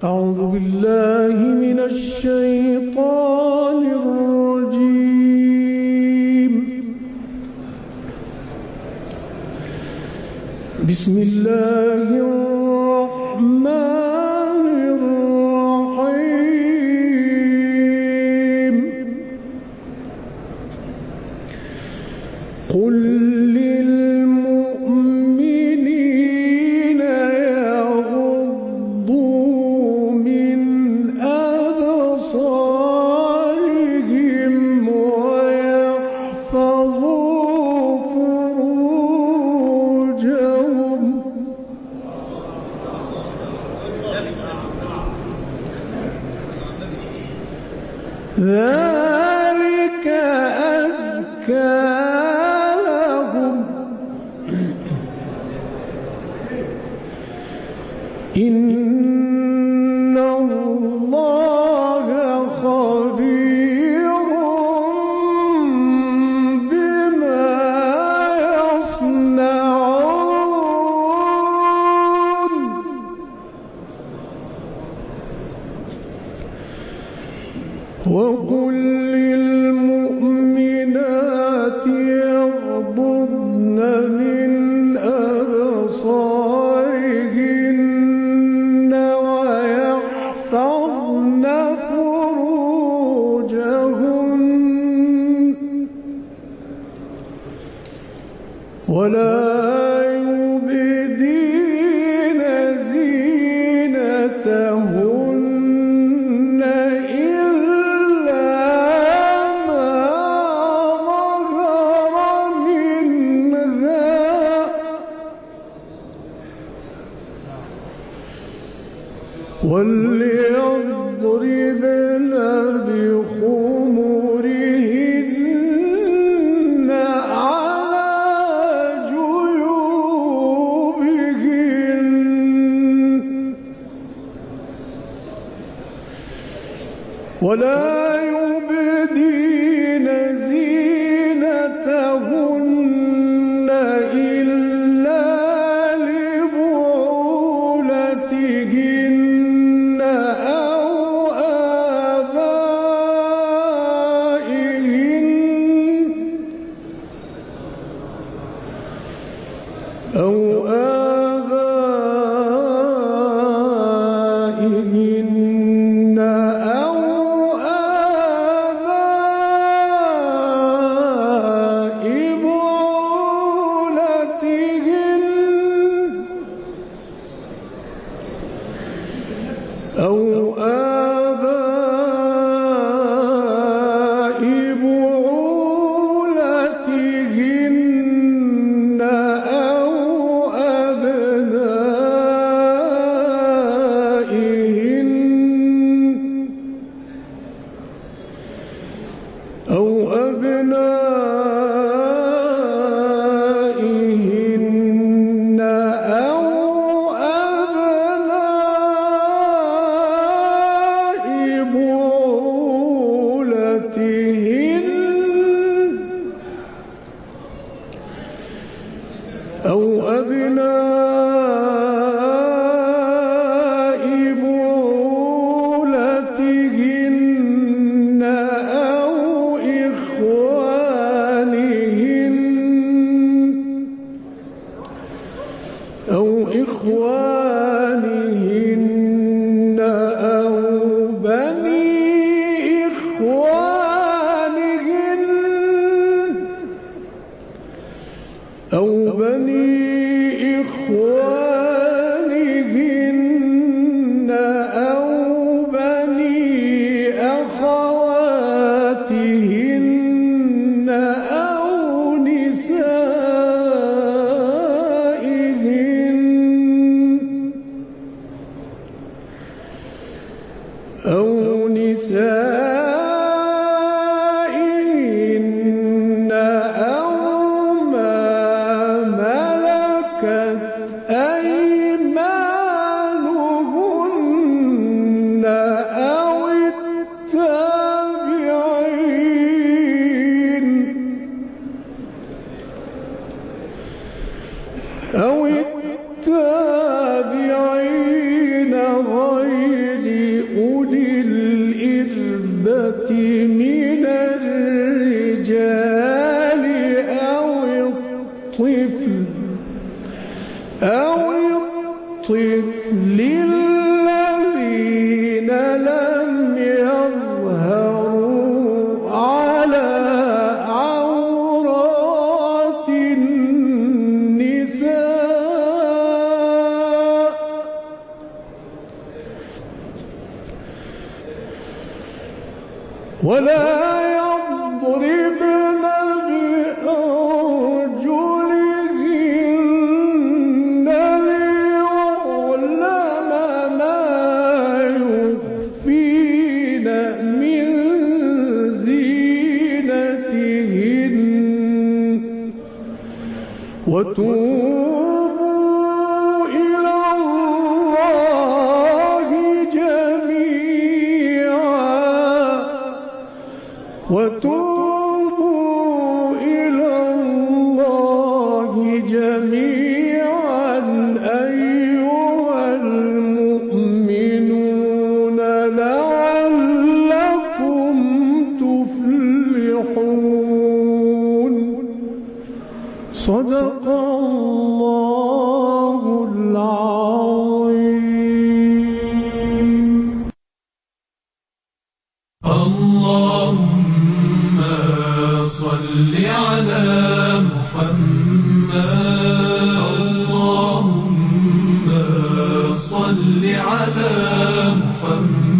أعوذ بالله من الشيطان الرجيم. بسم الله الرحمن الرحيم. قل للمؤمنين يغضوا من أبصارهم ويحفظوا فروجهم ذلك أزكى لهم إن الله خبير بما يصنعون. وقل للمؤمنات يغضضن من أبصارهن ويحفظن فروجهن ولا يبدين زينتهن إلا ما ظهر منها وليضربن بخمرهن على جيوبهن ولا يبدين زينتهن إلا لبعولتهن أو آبائهن أو آباء بعولتهن أو آباء بعولتهن أو أبنائهن أو أبنائهن أو أبناء بعولتهن أو أبناء بعولتهن أو إخوانهن أو إخوانهن أو بني إخوانهن أو بني إخوانهن أو بني أخواتهن أو نسائهن أو الطفل الذين لم يظهروا على عورات النساء ولا يضربن بأرجلهن ليعلم ما يخفين من زينتهن وتوبوا إلى الله جميعا وتوبوا إلى الله جميعا أيها المؤمنون لعلكم تفلحون. صدق الله العظيم. اللهم صل على محمد. اللهم صل على محمد.